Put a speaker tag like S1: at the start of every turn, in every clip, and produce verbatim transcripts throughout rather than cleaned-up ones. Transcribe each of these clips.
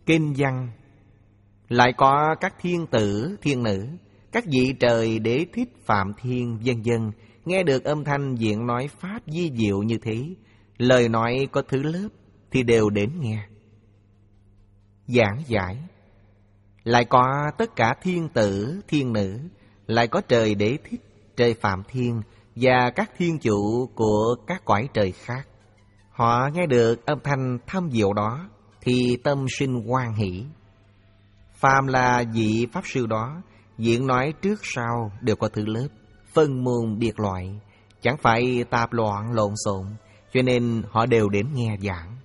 S1: Kinh văn lại có các thiên tử, thiên nữ, các vị trời đế thích phạm thiên, vân vân, nghe được âm thanh diện nói pháp vi diệu như thế, lời nói có thứ lớp thì đều đến nghe. Giảng giải lại có tất cả thiên tử, thiên nữ, lại có trời đế thích, trời phạm thiên và các thiên chủ của các cõi trời khác. Họ nghe được âm thanh thâm diệu đó thì tâm sinh hoan hỷ. Phàm là vị pháp sư đó, diện nói trước sau đều có thứ lớp, phân môn biệt loại, chẳng phải tạp loạn lộn xộn, cho nên họ đều đến nghe giảng.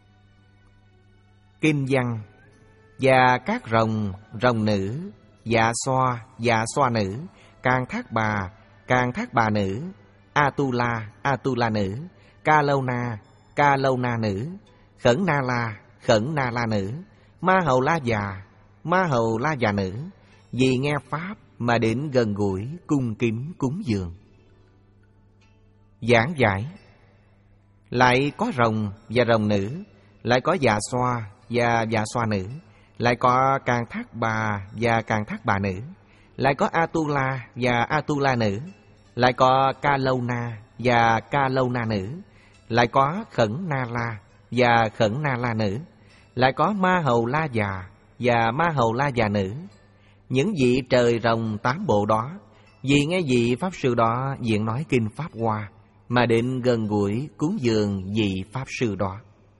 S1: Kinh văn và các rồng, rồng nữ, dạ xoa, dạ xoa nữ, càng thác bà, càng thác bà nữ, Atula, Atula nữ, Ca lâu na, Ca lâu na nữ, Khẩn na la, Khẩn na la nữ, Ma hầu la già, Ma hầu la già nữ, vì nghe pháp mà đến gần gũi cung kính cúng dường. Giảng giải lại có rồng và rồng nữ, lại có dạ xoa và dạ xoa nữ, lại có càng thác bà và càng thác bà nữ, lại có Atula và Atula nữ, lại có Ca lâu na và Ca lâu na nữ, lại có Khẩn na la và Khẩn na la nữ, lại có Ma hầu la già và Ma hầu la già nữ. Những vị trời rồng tám bộ đó, vì nghe vị pháp sư đó diện nói kinh pháp hoa mà định gần gũi cúng dường vị pháp sư đó.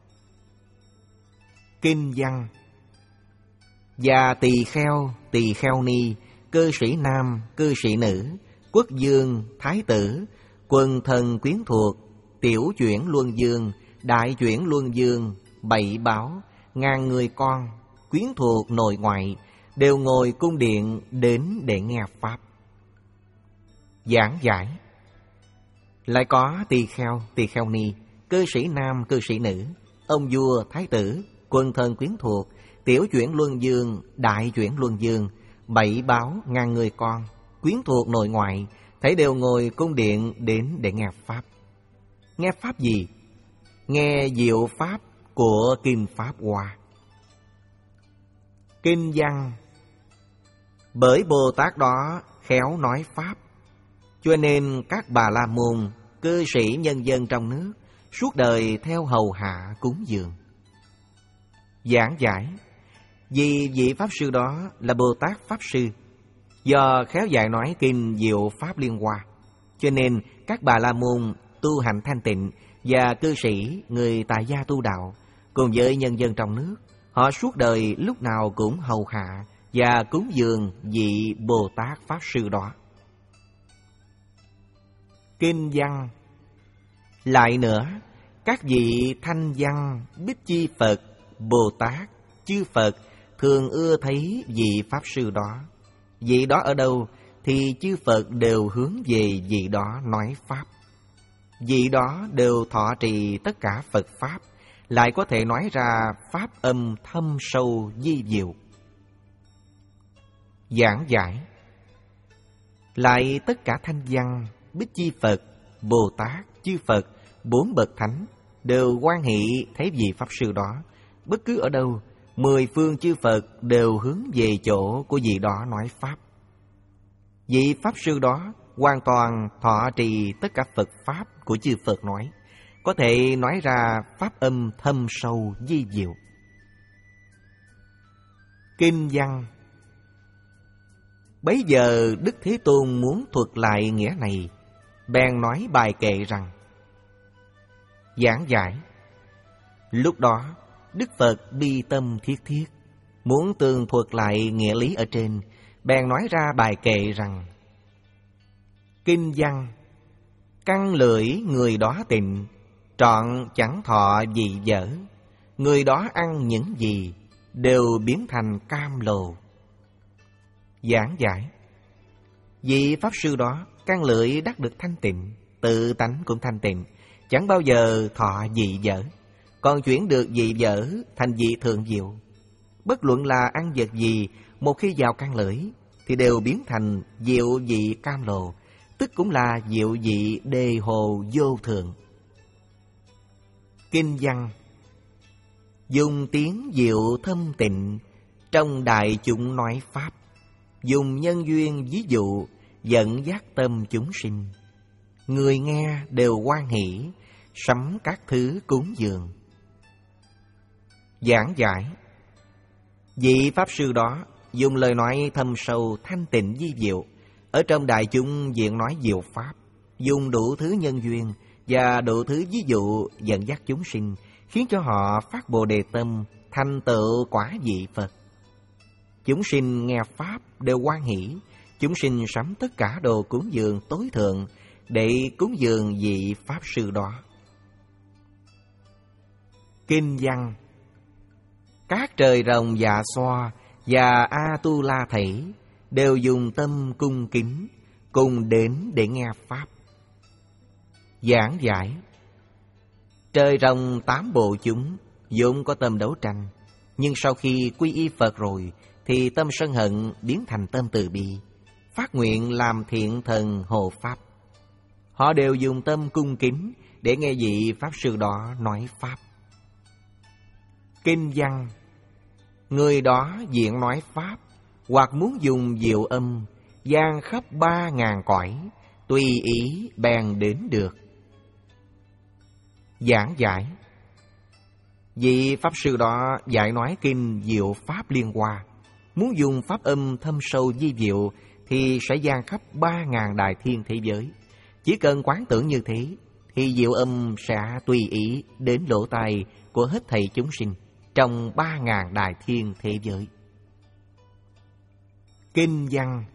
S1: Kinh văn và tỳ kheo, tỳ kheo ni, cư sĩ nam, cư sĩ nữ, quốc vương, thái tử, quần thần quyến thuộc, tiểu chuyển luân dương, đại chuyển luân dương, bảy báo, ngàn người con, quyến thuộc nội ngoại, đều ngồi cung điện đến để nghe pháp. Giảng giải lại có tỳ kheo, tỳ kheo ni, cư sĩ nam, cư sĩ nữ, ông vua, thái tử, quần thần quyến thuộc, tiểu chuyển luân dương, đại chuyển luân dương, bảy báo, ngàn người con, quyến thuộc nội ngoại, thấy đều ngồi cung điện đến để nghe pháp. Nghe pháp gì? Nghe diệu pháp của kinh pháp hoa. Kinh văn bởi Bồ Tát đó khéo nói pháp, cho nên các bà la môn, cư sĩ nhân dân trong nước suốt đời theo hầu hạ cúng dường. Giảng giải vì vị pháp sư đó là Bồ Tát pháp sư, do khéo dạy nói kinh diệu pháp liên hoa, cho nên các bà la môn tu hành thanh tịnh và cư sĩ người tại gia tu đạo cùng với nhân dân trong nước, họ suốt đời lúc nào cũng hầu hạ và cúng dường vị Bồ Tát pháp sư đó. Kinh văn lại nữa, các vị thanh văn Bích Chi Phật, Bồ Tát, chư Phật thường ưa thấy vị pháp sư đó. Vị đó ở đâu thì chư Phật đều hướng về vị đó nói pháp. Vị đó đều thọ trì tất cả Phật pháp, lại có thể nói ra pháp âm thâm sâu vi diệu. Giảng giải lại tất cả thanh văn Bích Chi Phật, Bồ Tát, chư Phật, bốn bậc thánh đều hoan hỷ thấy vị pháp sư đó. Bất cứ ở đâu, mười phương chư Phật đều hướng về chỗ của vị đó nói pháp. Vị pháp sư đó hoàn toàn thọ trì tất cả Phật pháp của chư Phật nói, có thể nói ra pháp âm thâm sâu vi diệu. Kinh văn bấy giờ Đức Thế Tôn muốn thuật lại nghĩa này, bèn nói bài kệ rằng. Giảng giải lúc đó Đức Phật bi tâm thiết thiết, muốn tường thuật lại nghĩa lý ở trên, bèn nói ra bài kệ rằng. Kinh văn căn lưỡi người đó tịnh, trọn chẳng thọ gì dở, người đó ăn những gì đều biến thành cam lồ. Giảng giải vị pháp sư đó căn lưỡi đắc được thanh tịnh, tự tánh cũng thanh tịnh, chẳng bao giờ thọ dị dở, còn chuyển được dị dở thành dị thượng diệu. Bất luận là ăn vật gì, một khi vào căn lưỡi thì đều biến thành diệu dị cam lồ, tức cũng là diệu dị đề hồ vô thượng. Kinh văn Dùng tiếng diệu thâm tịnh, trong đại chúng nói Pháp. Dùng nhân duyên ví dụ, dẫn dắt tâm chúng sinh. Người nghe đều hoan hỷ, sắm các thứ cúng dường. Giảng giải. Vị Pháp Sư đó dùng lời nói thâm sâu thanh tịnh vi diệu, ở trong đại chúng diện nói diệu Pháp, dùng đủ thứ nhân duyên và đủ thứ ví dụ dẫn dắt chúng sinh, khiến cho họ phát Bồ Đề tâm, thành tựu quả vị Phật. Chúng sinh nghe Pháp đều hoan hỷ, chúng sinh sắm tất cả đồ cúng dường tối thượng để cúng dường vị Pháp Sư đó. Kinh văn. Các trời rồng dạ xoa và A-tu-la Thảy đều dùng tâm cung kính, cùng đến để nghe Pháp. Giảng giải. Trời rồng tám bộ chúng vốn có tâm đấu tranh, nhưng sau khi quy y Phật rồi thì tâm sân hận biến thành tâm từ bi, phát nguyện làm thiện thần hộ Pháp. Họ đều dùng tâm cung kính để nghe vị Pháp Sư đó nói Pháp. Kinh văn. Người đó diện nói Pháp, hoặc muốn dùng diệu âm, giang khắp ba ngàn cõi, tùy ý bèn đến được. Giảng giải. Vị Pháp Sư đó dạy nói kinh diệu Pháp Liên Hoa. Muốn dùng pháp âm thâm sâu vi diệu thì sẽ giang khắp ba ngàn đại thiên thế giới. Chỉ cần quán tưởng như thế thì diệu âm sẽ tùy ý đến lỗ tai của hết thảy chúng sinh trong ba ngàn đại thiên thế giới. Kinh văn.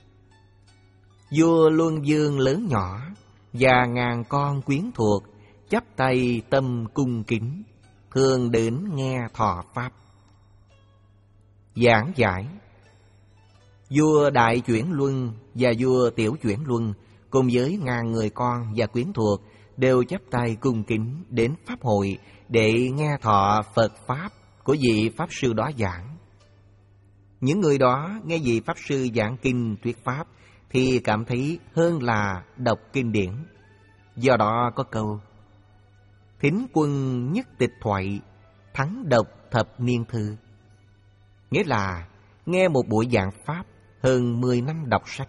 S1: Vua Luân Dương lớn nhỏ và ngàn con quyến thuộc chắp tay tâm cung kính, thường đến nghe thọ Pháp. Giảng giải. Vua Đại Chuyển Luân và vua Tiểu Chuyển Luân cùng với ngàn người con và quyến thuộc đều chắp tay cung kính đến Pháp hội để nghe thọ Phật Pháp của vị Pháp Sư đó giảng. Những người đó nghe vị Pháp Sư giảng kinh thuyết Pháp thì cảm thấy hơn là đọc kinh điển. Do đó có câu: thính quân nhất tịch thoại, thắng đọc thập niên thư. Nghĩa là nghe một buổi giảng Pháp hơn mười năm đọc sách.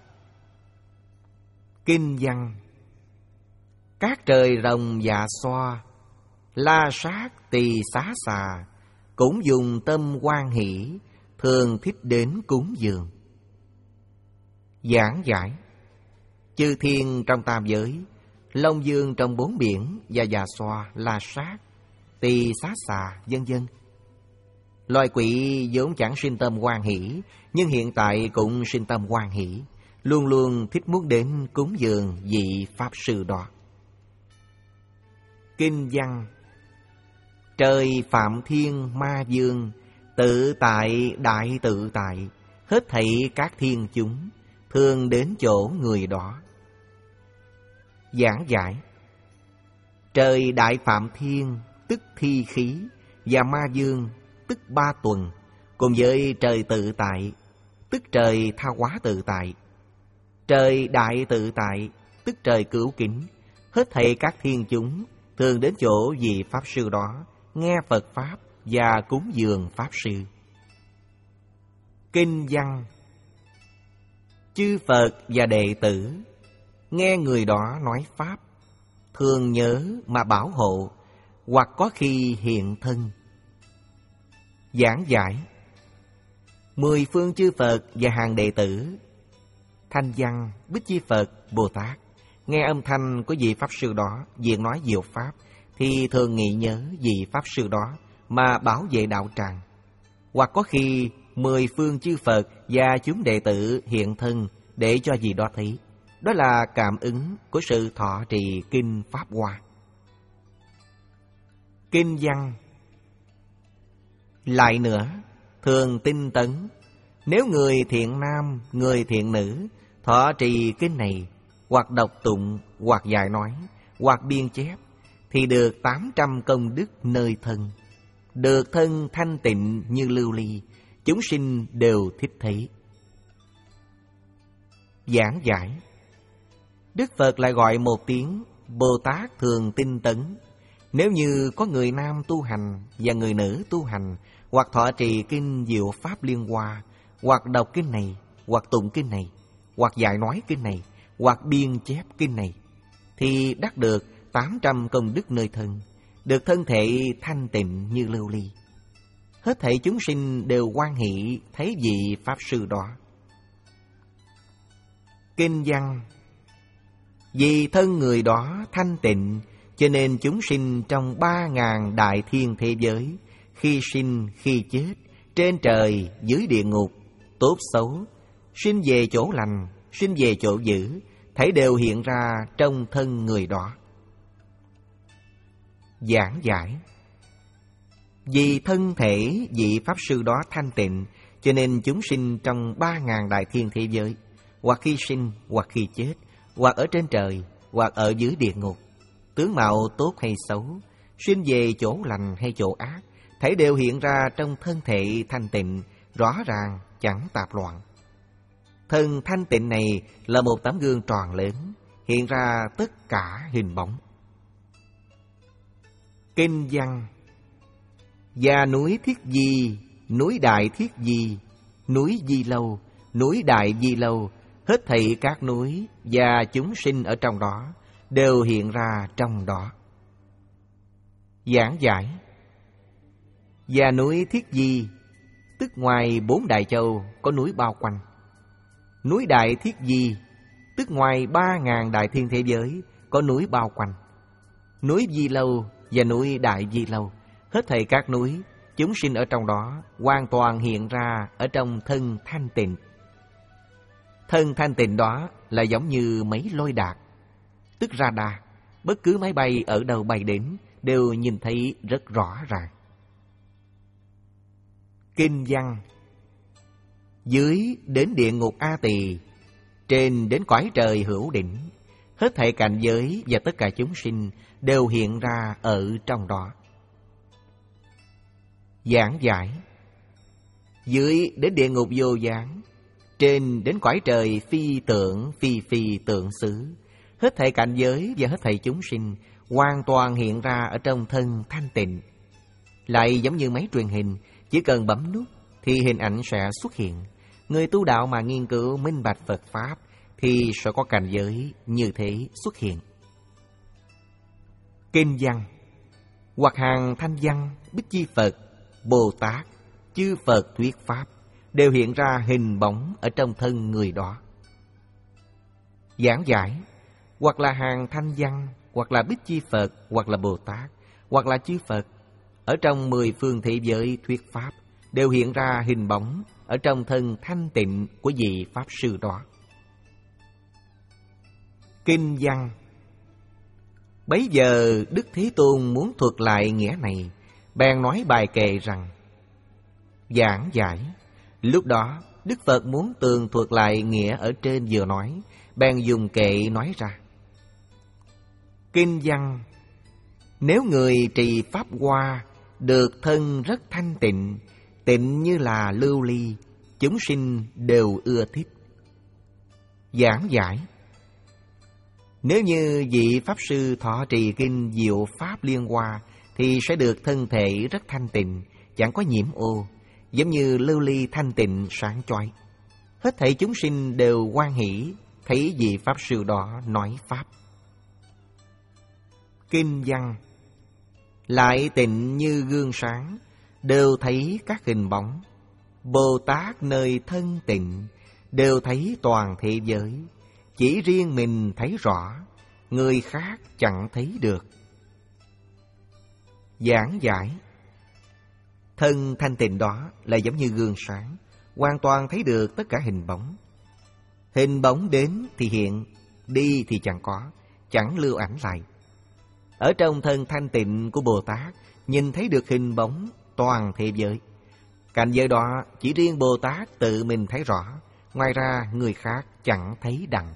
S1: Kinh văn. Các trời rồng dạ xoa, la sát tỳ xá xà, cũng dùng tâm hoan hỷ, thường thích đến cúng dường. Giảng giải. Chư thiên trong tam giới, Long Dương trong bốn biển và dạ xoa, la sát, tỳ xá xà, vân vân. Loài quỷ vốn chẳng sinh tâm hoan hỷ, nhưng hiện tại cũng sinh tâm hoan hỷ, luôn luôn thích muốn đến cúng dường vị Pháp Sư đó. Kinh văn. Trời Phạm Thiên Ma Dương, tự tại đại tự tại, hết thảy các thiên chúng thường đến chỗ người đó. Giảng giải. Trời Đại Phạm Thiên tức thi khí và Ma Dương tức ba tuần, cùng với trời tự tại tức trời tha hóa tự tại. Trời Đại Tự Tại tức trời cửu kính, hết thảy các thiên chúng thường đến chỗ vị Pháp Sư đó nghe Phật Pháp và cúng dường Pháp Sư. Kinh văn. Chư Phật và đệ tử nghe người đó nói Pháp, thường nhớ mà bảo hộ, hoặc có khi hiện thân. Giảng giải. Mười phương chư Phật và hàng đệ tử, Thanh Văn, Bích Chi Phật, Bồ Tát nghe âm thanh của vị Pháp Sư đó diện nói diệu Pháp thì thường nghĩ nhớ vị Pháp Sư đó mà bảo vệ đạo tràng. Hoặc có khi mười phương chư Phật và chúng đệ tử hiện thân để cho vị đó thấy. Đó là cảm ứng của sự thọ trì kinh Pháp Hoa. Kinh văn. Lại nữa, thường tinh tấn, nếu người thiện nam, người thiện nữ thọ trì kinh này, hoặc đọc tụng, hoặc dạy nói, hoặc biên chép, thì được tám trăm công đức nơi thân, được thân thanh tịnh như lưu ly, chúng sinh đều thích thấy. Giảng giải. Đức Phật lại gọi một tiếng Bồ Tát thường tinh tấn, Nếu như có người nam tu hành và người nữ tu hành, hoặc thọ trì kinh Diệu Pháp Liên Hoa, hoặc đọc kinh này, hoặc tụng kinh này, hoặc dạy nói kinh này, hoặc biên chép kinh này, thì đắc được tám trăm công đức nơi thân, được thân thể thanh tịnh như lưu ly. Hết thảy chúng sinh đều hoan hỷ thấy vị Pháp Sư đó. Kinh văn: vì thân người đó thanh tịnh, cho nên chúng sinh trong ba ngàn đại thiên thế giới, khi sinh, khi chết, trên trời, dưới địa ngục, tốt xấu, sinh về chỗ lành, sinh về chỗ dữ, thấy đều hiện ra trong thân người đó. Giảng giải: vì thân thể vị Pháp Sư đó thanh tịnh, cho nên chúng sinh trong ba ngàn đại thiên thế giới, hoặc khi sinh, hoặc khi chết, hoặc ở trên trời, hoặc ở dưới địa ngục, tướng mạo tốt hay xấu, sinh về chỗ lành hay chỗ ác, thấy đều hiện ra trong thân thể thanh tịnh, rõ ràng, chẳng tạp loạn. Thân thanh tịnh này là một tấm gương tròn lớn, hiện ra tất cả hình bóng. Kinh văn: và núi Thiết Di, núi Đại Thiết Di, núi Di Lâu, núi Đại Di Lâu, hết thảy các núi và chúng sinh ở trong đó đều hiện ra trong đó. Giảng giải: và núi Thiết Di, tức ngoài bốn đại châu có núi bao quanh. Núi Đại Thiết Di, tức ngoài ba ngàn đại thiên thế giới có núi bao quanh. Núi Di Lâu và núi Đại Di Lâu, hết thảy các núi, chúng sinh ở trong đó hoàn toàn hiện ra ở trong thân thanh tịnh. Thân thanh tịnh đó là giống như mấy lôi đạt, tức radar, bất cứ máy bay ở đâu bay đến đều nhìn thấy rất rõ ràng. Kinh văn: dưới đến địa ngục A Tỳ, trên đến cõi trời hữu đỉnh, hết thảy cảnh giới và tất cả chúng sinh đều hiện ra ở trong đó. Giảng giải: dưới đến địa ngục vô gián, trên đến cõi trời phi tưởng phi phi tượng xứ, hết thảy cảnh giới và hết thảy chúng sinh hoàn toàn hiện ra ở trong thân thanh tịnh. Lại giống như máy truyền hình, chỉ cần bấm nút thì hình ảnh sẽ xuất hiện. Người tu đạo mà nghiên cứu minh bạch Phật Pháp thì sẽ có cảnh giới như thế xuất hiện. Kinh văn: hoặc hàng thanh văn, Bích Chi Phật, Bồ Tát, chư Phật thuyết Pháp đều hiện ra hình bóng ở trong thân người đó. Giảng giải: hoặc là hàng thanh văn, hoặc là Bích Chi Phật, hoặc là Bồ Tát, hoặc là chư Phật ở trong mười phương thế giới thuyết Pháp đều hiện ra hình bóng ở trong thân thanh tịnh của vị Pháp Sư đó. Kinh văn: bấy giờ Đức Thế Tôn muốn thuật lại nghĩa này, bèn nói bài kệ rằng: giảng giải: lúc đó Đức Phật muốn tường thuật lại nghĩa ở trên vừa nói, bèn dùng kệ nói ra. Kinh văn: nếu người trì Pháp Hoa, được thân rất thanh tịnh, tịnh như là lưu ly, chúng sinh đều ưa thích. Giảng giải: nếu như vị Pháp Sư thọ trì kinh Diệu Pháp Liên Hoa thì sẽ được thân thể rất thanh tịnh, chẳng có nhiễm ô, giống như lưu ly thanh tịnh sáng chói. Hết thảy chúng sinh đều hoan hỷ thấy vị Pháp Sư đó nói Pháp. Kinh văn: lại tịnh như gương sáng, đều thấy các hình bóng. Bồ Tát nơi thân tịnh, đều thấy toàn thế giới, chỉ riêng mình thấy rõ, người khác chẳng thấy được. Giảng giải: thân thanh tịnh đó là giống như gương sáng, hoàn toàn thấy được tất cả hình bóng. Hình bóng đến thì hiện, đi thì chẳng có, chẳng lưu ảnh lại. Ở trong thân thanh tịnh của Bồ Tát, nhìn thấy được hình bóng toàn thế giới. Cảnh giới đó chỉ riêng Bồ Tát tự mình thấy rõ, ngoài ra người khác chẳng thấy đặng.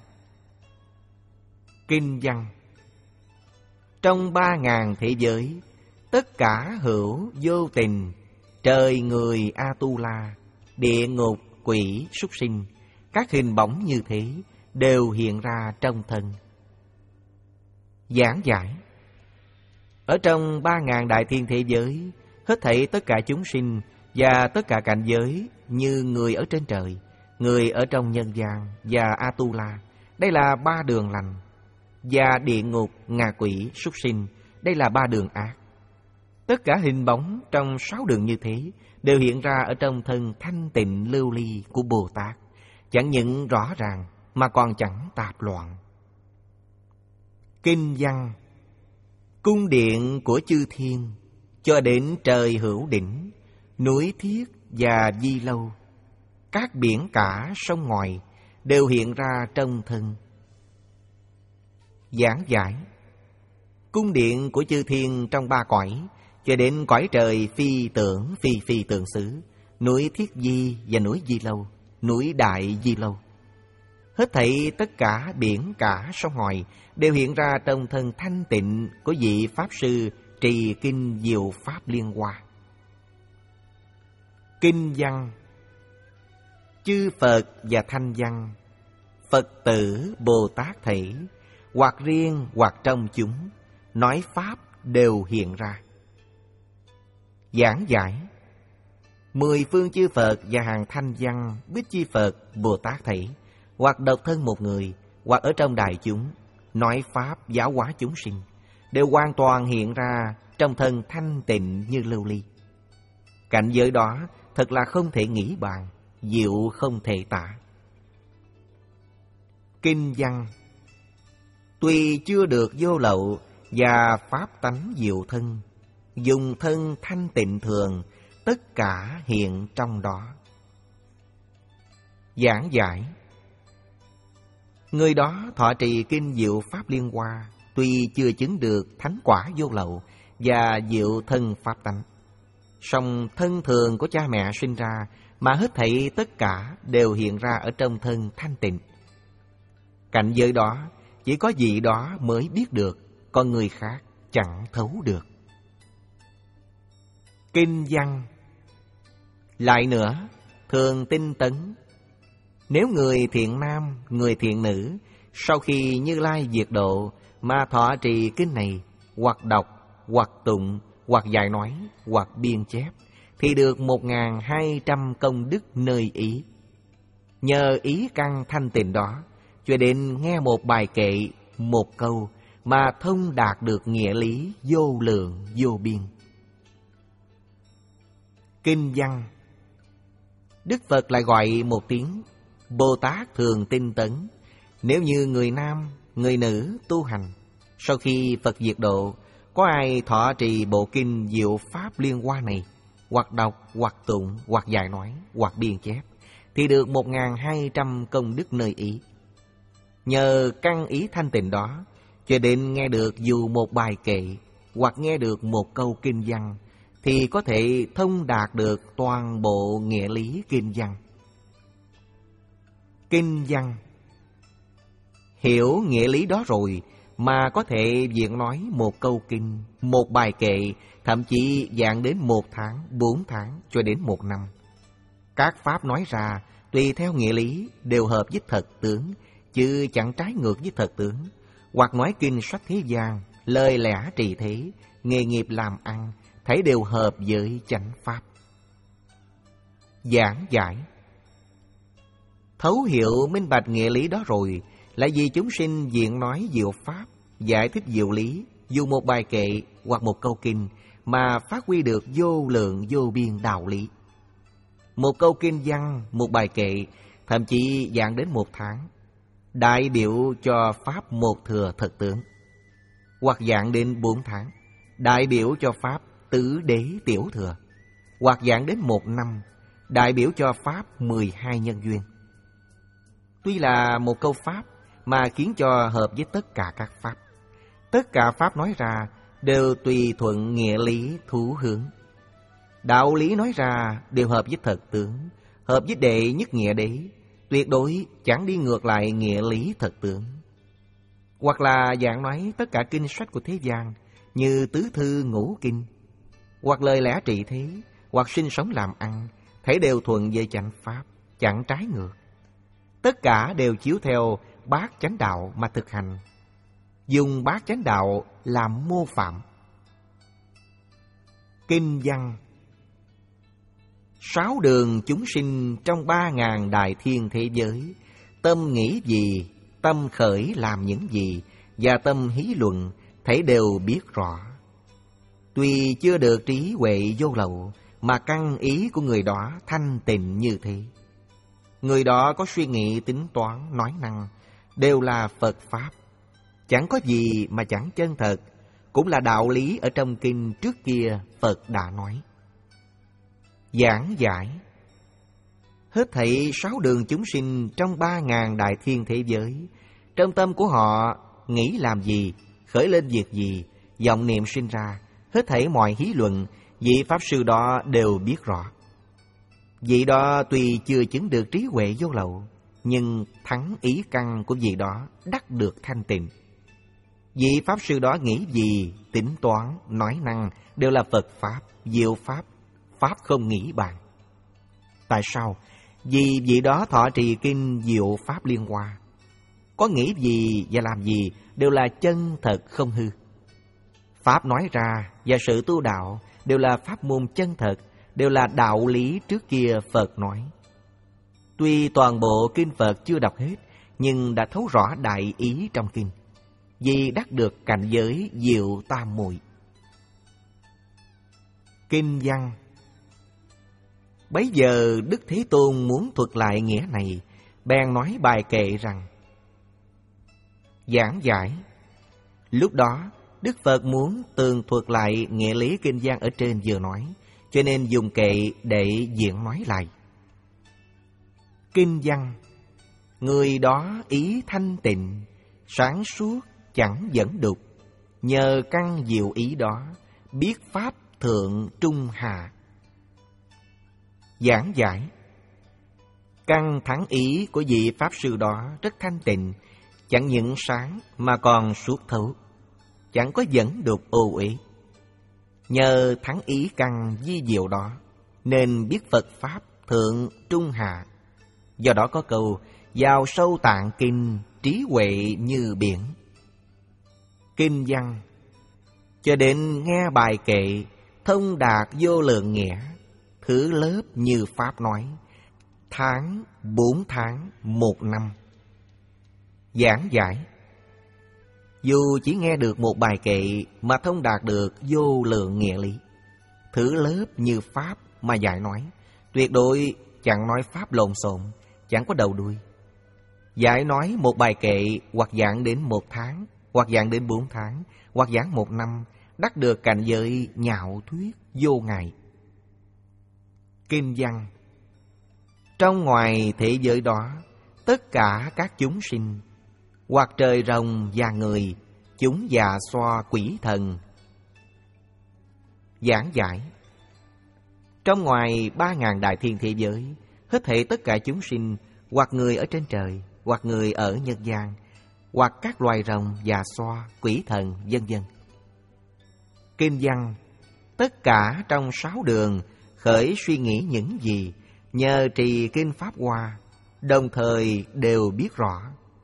S1: Kinh văn: trong ba ngàn thế giới, tất cả hữu vô tình, trời người A-tu-la, địa ngục quỷ súc sinh, các hình bóng như thế đều hiện ra trong thân. Giảng giải: Ở trong ba ngàn đại thiên thế giới, hết thảy tất cả chúng sinh và tất cả cảnh giới như người ở trên trời, người ở trong nhân gian và Atula, đây là ba đường lành. Và địa ngục, ngạ quỷ, súc sinh, đây là ba đường ác. Tất cả hình bóng trong sáu đường như thế đều hiện ra ở trong thân thanh tịnh lưu ly của Bồ Tát, chẳng những rõ ràng mà còn chẳng tạp loạn. Kinh văn: cung điện của chư thiên cho đến trời hữu đỉnh, núi Thiết và Di Lâu, các biển cả sông ngòi đều hiện ra trong thân. Giảng giải: cung điện của chư thiên trong ba cõi cho đến cõi trời phi tưởng phi phi tưởng xứ, núi Thiết Di và núi Di Lâu, núi Đại Di Lâu. Hết thảy tất cả biển cả sông ngòi đều hiện ra trong thân thanh tịnh của vị Pháp Sư trì kinh Diệu Pháp Liên Hoa. Kinh văn: chư Phật và thanh văn, Phật tử Bồ Tát thảy, hoặc riêng hoặc trong chúng, nói Pháp đều hiện ra. Giảng giải: mười phương chư Phật và hàng thanh văn bích chi Phật Bồ Tát thảy, hoặc độc thân một người, hoặc ở trong đại chúng, nói Pháp giáo hóa chúng sinh, đều hoàn toàn hiện ra trong thân thanh tịnh như lưu ly. Cảnh giới đó thật là không thể nghĩ bàn, diệu không thể tả. Kinh văn: tuy chưa được vô lậu và pháp tánh diệu thân, dùng thân thanh tịnh thường, tất cả hiện trong đó. Giảng giải: người đó thọ trì kinh Diệu Pháp Liên Hoa, tuy chưa chứng được thánh quả vô lậu và diệu thân pháp tánh, song thân thường của cha mẹ sinh ra mà hết thảy tất cả đều hiện ra ở trong thân thanh tịnh. Cảnh giới đó chỉ có vị đó mới biết được, còn người khác chẳng thấu được. Kinh văn: lại nữa, thường tinh tấn, nếu người thiện nam, người thiện nữ, sau khi Như Lai diệt độ mà thọ trì kinh này, hoặc đọc, hoặc tụng, hoặc dạy nói, hoặc biên chép, thì được một ngàn hai trăm công đức nơi ý. Nhờ ý căn thanh tịnh đó, cho đến nghe một bài kệ, một câu mà thông đạt được nghĩa lý vô lượng vô biên. Kinh văn: Đức Phật lại gọi một tiếng Bồ Tát thường tinh tấn, nếu như người nam, người nữ tu hành, sau khi Phật diệt độ, có ai thọ trì bộ kinh Diệu Pháp Liên Hoa này, hoặc đọc, hoặc tụng, hoặc dạy nói, hoặc biên chép, thì được một ngàn hai trăm công đức nơi ý. Nhờ căn ý thanh tịnh đó, cho đến nghe được dù một bài kệ, hoặc nghe được một câu kinh văn, thì có thể thông đạt được toàn bộ nghĩa lý kinh văn. Kinh văn: hiểu nghĩa lý đó rồi mà có thể diễn nói một câu kinh, một bài kệ, thậm chí giảng đến một tháng, bốn tháng cho đến một năm. Các pháp nói ra tùy theo nghĩa lý đều hợp với thật tướng, chứ chẳng trái ngược với thật tướng. Hoặc nói kinh sách thế gian, lời lẽ trì thế, nghề nghiệp làm ăn, thấy đều hợp với chánh pháp. Giảng giải: thấu hiểu minh bạch nghĩa lý đó rồi, lại vì chúng sinh diện nói diệu pháp, giải thích diệu lý, dù một bài kệ hoặc một câu kinh mà phát huy được vô lượng vô biên đạo lý. Một câu kinh văn, một bài kệ, thậm chí giảng đến một tháng, đại biểu cho pháp một thừa thật tướng. Hoặc giảng đến bốn tháng, đại biểu cho pháp tứ đế tiểu thừa. Hoặc giảng đến một năm, đại biểu cho pháp mười hai nhân duyên. Tuy là một câu pháp mà khiến cho hợp với tất cả các pháp. Tất cả pháp nói ra đều tùy thuận nghĩa lý thú hướng. Đạo lý nói ra đều hợp với thật tướng, hợp với đệ nhất nghĩa đế, tuyệt đối chẳng đi ngược lại nghĩa lý thật tướng. Hoặc là giảng nói tất cả kinh sách của thế gian, như tứ thư ngũ kinh, hoặc lời lẽ trị thế, hoặc sinh sống làm ăn, thấy đều thuận với chánh pháp, chẳng trái ngược. Tất cả đều chiếu theo bát chánh đạo mà thực hành, dùng bát chánh đạo làm mô phạm. Kinh văn. Sáu đường chúng sinh trong ba ngàn đại thiên thế giới, tâm nghĩ gì, tâm khởi làm những gì, và tâm hí luận, thể đều biết rõ. Tuy chưa được trí huệ vô lậu, mà căn ý của người đó thanh tịnh như thế. Người đó có suy nghĩ tính toán, nói năng, đều là Phật Pháp. Chẳng có gì mà chẳng chân thật, cũng là đạo lý ở trong kinh trước kia Phật đã nói. Giảng giải. Hết thảy sáu đường chúng sinh trong ba ngàn đại thiên thế giới, trong tâm của họ nghĩ làm gì, khởi lên việc gì, vọng niệm sinh ra, hết thảy mọi hí luận, vị Pháp Sư đó đều biết rõ. Vị đó tuy chưa chứng được trí huệ vô lậu, nhưng thắng ý căn của vị đó đắc được thanh tịnh. Vị Pháp Sư đó nghĩ gì, tính toán, nói năng, đều là Phật Pháp, diệu Pháp, Pháp không nghĩ bàn. Tại sao? Vì vị đó thọ trì kinh diệu Pháp Liên Hoa. Có nghĩ gì và làm gì đều là chân thật không hư. Pháp nói ra và sự tu đạo đều là pháp môn chân thật, đều là đạo lý trước kia Phật nói. Tuy toàn bộ kinh Phật chưa đọc hết, nhưng đã thấu rõ đại ý trong kinh, vì đắc được cảnh giới diệu tam muội. Kinh văn. Bấy giờ Đức Thế Tôn muốn thuật lại nghĩa này, bèn nói bài kệ rằng: Giảng giải. Lúc đó Đức Phật muốn tường thuật lại nghĩa lý kinh văn ở trên vừa nói, cho nên dùng kệ để diễn nói lại. Kinh văn. Người đó ý thanh tịnh, sáng suốt chẳng dẫn đục, nhờ căn diệu ý đó, biết pháp thượng trung hạ. Giảng giải. Căn thắng ý của vị Pháp Sư đó rất thanh tịnh, chẳng những sáng mà còn suốt thấu, chẳng có dẫn đục ô uế. Nhờ thắng ý căn di diệu đó, nên biết Phật Pháp thượng trung hạ. Do đó có câu: vào sâu tạng kinh, trí huệ như biển. Kinh văn. Cho đến nghe bài kệ, thông đạt vô lượng nghĩa, thứ lớp như Pháp nói, tháng, bốn tháng, một năm. Giảng giải. Dù chỉ nghe được một bài kệ mà thông đạt được vô lượng nghĩa lý, thứ lớp như Pháp mà giải nói, tuyệt đối chẳng nói Pháp lộn xộn, chẳng có đầu đuôi. Giải nói một bài kệ hoặc giảng đến một tháng, hoặc giảng đến bốn tháng, hoặc giảng một năm, đắc được cảnh giới nhạo thuyết vô ngại. Kinh văn. Trong ngoài thế giới đó, tất cả các chúng sinh, hoặc trời rồng và người, chúng già xoa quỷ thần. Giảng giải. Trong ngoài ba ngàn đại thiên thế giới, hết thảy tất cả chúng sinh, hoặc người ở trên trời, hoặc người ở nhân gian, hoặc các loài rồng, già xoa, quỷ thần, vân vân. Kinh văn. Tất cả trong sáu đường khởi suy nghĩ những gì, nhờ trì kinh Pháp Hoa, đồng thời đều biết rõ.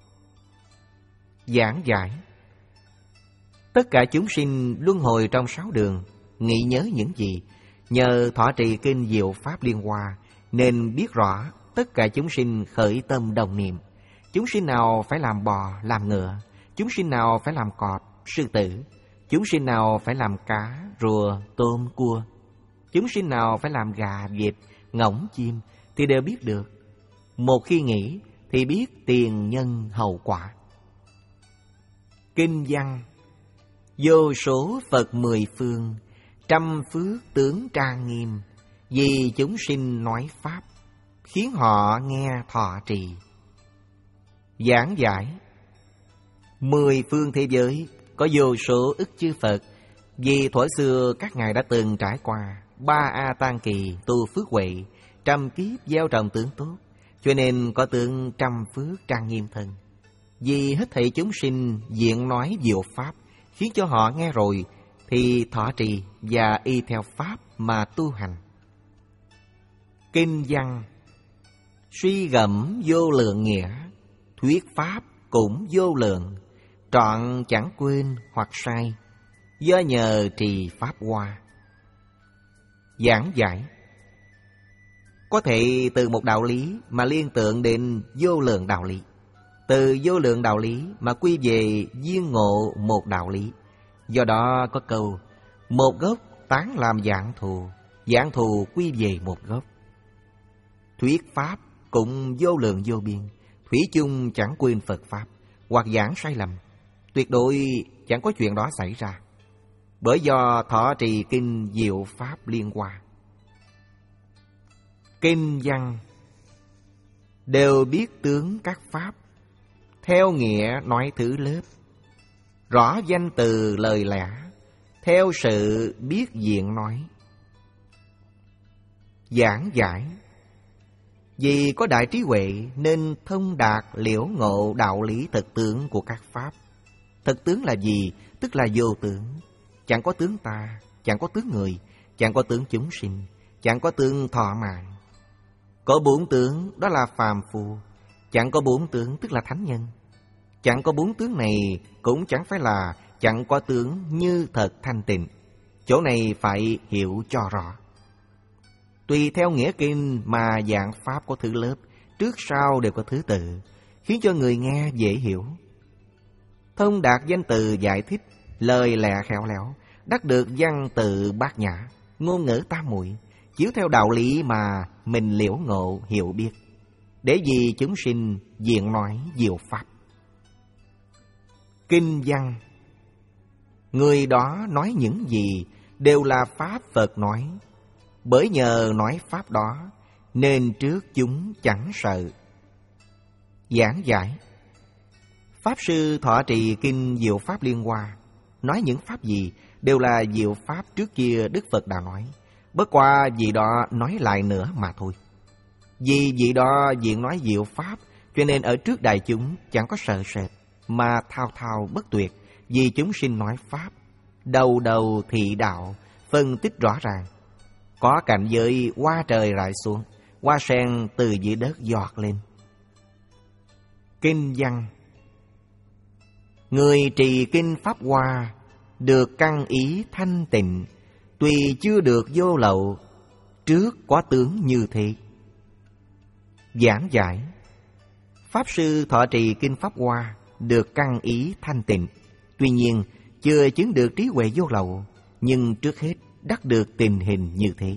S1: Giảng giải. Tất cả chúng sinh luân hồi trong sáu đường, nghĩ nhớ những gì, nhờ thọ trì kinh diệu Pháp Liên Hoa, nên biết rõ tất cả chúng sinh khởi tâm đồng niệm. Chúng sinh nào phải làm bò, làm ngựa, chúng sinh nào phải làm cọp, sư tử, chúng sinh nào phải làm cá, rùa, tôm, cua, chúng sinh nào phải làm gà, vịt, ngỗng, chim, thì đều biết được. Một khi nghĩ thì biết tiền nhân hậu quả. Kinh văn. Vô số Phật mười phương, trăm phước tướng trang nghiêm, vì chúng sinh nói Pháp, khiến họ nghe thọ trì. Giảng giải. Mười phương thế giới có vô số ức chư Phật, vì thuở xưa các ngài đã từng trải qua ba A Tan Kỳ tu phước huệ, trăm kiếp gieo trồng tướng tốt, cho nên có tướng trăm phước trang nghiêm thân. Vì hết thảy chúng sinh diện nói diệu Pháp, khiến cho họ nghe rồi thì thọ trì và y theo Pháp mà tu hành. Kinh văn. Suy gẫm vô lượng nghĩa, thuyết Pháp cũng vô lượng, trọn chẳng quên hoặc sai, do nhờ trì Pháp Hoa. Giảng giải có thể từ một đạo lý mà liên tưởng đến vô lượng đạo lý, từ vô lượng đạo lý mà quy về duyên ngộ một đạo lý. Do đó có câu một gốc tán làm dạng thù, dạng thù quy về một gốc. Thuyết pháp cũng vô lượng vô biên, thủy chung chẳng quên Phật pháp, hoặc giảng sai lầm, tuyệt đối chẳng có chuyện đó xảy ra. Bởi do thọ trì kinh diệu pháp liên hoa. Kinh văn đều biết tướng các pháp, theo nghĩa nói thứ lớp, rõ danh từ lời lẽ, theo sự biết diện nói. Giảng giải vì có đại trí huệ nên thông đạt liễu ngộ đạo lý thực tướng của các pháp. Thực tướng là gì? Tức là vô tướng. Chẳng có tướng ta, chẳng có tướng người, chẳng có tướng chúng sinh, chẳng có tướng thọ mạng. Có bốn tướng đó là phàm phu, chẳng có bốn tướng tức là thánh nhân. Chẳng có bốn tướng này cũng chẳng phải là chẳng có tướng như thật thanh tịnh. Chỗ này phải hiểu cho rõ. Tùy theo nghĩa kinh mà dạng pháp có thứ lớp, trước sau đều có thứ tự, khiến cho người nghe dễ hiểu. Thông đạt danh từ giải thích, lời lẽ khéo léo, đắc được văn tự bát nhã, ngôn ngữ tam muội, chiếu theo đạo lý mà mình liễu ngộ hiểu biết, để vì chúng sinh diện nói diệu pháp. Kinh văn người đó nói những gì đều là pháp Phật nói, bởi nhờ nói pháp đó nên trước chúng chẳng sợ. Giảng giải Pháp sư thọ trì kinh diệu pháp liên hoa, nói những pháp gì đều là diệu pháp trước kia Đức Phật đã nói, bất qua vì đó nói lại nữa mà thôi. Vì vị đó diện nói diệu pháp, cho nên ở trước đại chúng chẳng có sợ sệt, mà thao thao bất tuyệt, vì chúng sinh nói pháp, đầu đầu thị đạo, phân tích rõ ràng. Có cảnh giới hoa trời rải xuống, hoa sen từ dưới đất giọt lên. Kinh văn người trì kinh pháp hoa, được căn ý thanh tịnh, tuy chưa được vô lậu, trước có tướng như thế. Giảng giải Pháp sư thọ trì kinh pháp hoa, được căn ý thanh tịnh, tuy nhiên chưa chứng được trí huệ vô lậu, nhưng trước hết đắc được tình hình như thế.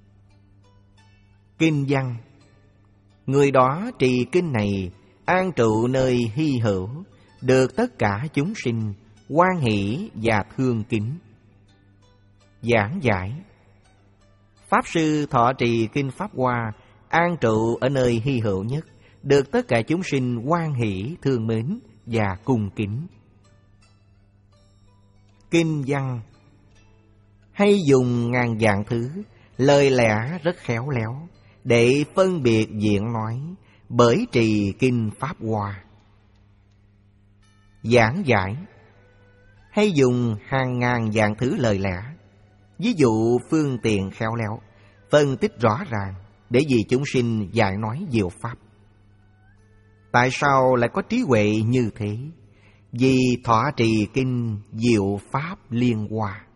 S1: Kinh văn người đó trì kinh này, an trụ nơi hy hữu, được tất cả chúng sinh hoan hỷ và thương kính. Giảng giải Pháp sư thọ trì kinh pháp hoa, an trụ ở nơi hy hữu nhất, được tất cả chúng sinh hoan hỷ thương mến và cung kính. Kinh văn hay dùng ngàn dạng thứ, lời lẽ rất khéo léo, để phân biệt diện nói, bởi trì kinh pháp hoa. Giảng giải hay dùng hàng ngàn dạng thứ lời lẽ, ví dụ phương tiện khéo léo, phân tích rõ ràng, để vì chúng sinh dạy nói diệu pháp. Tại sao lại có trí huệ như thế? Vì thọ trì kinh diệu pháp liên hoa.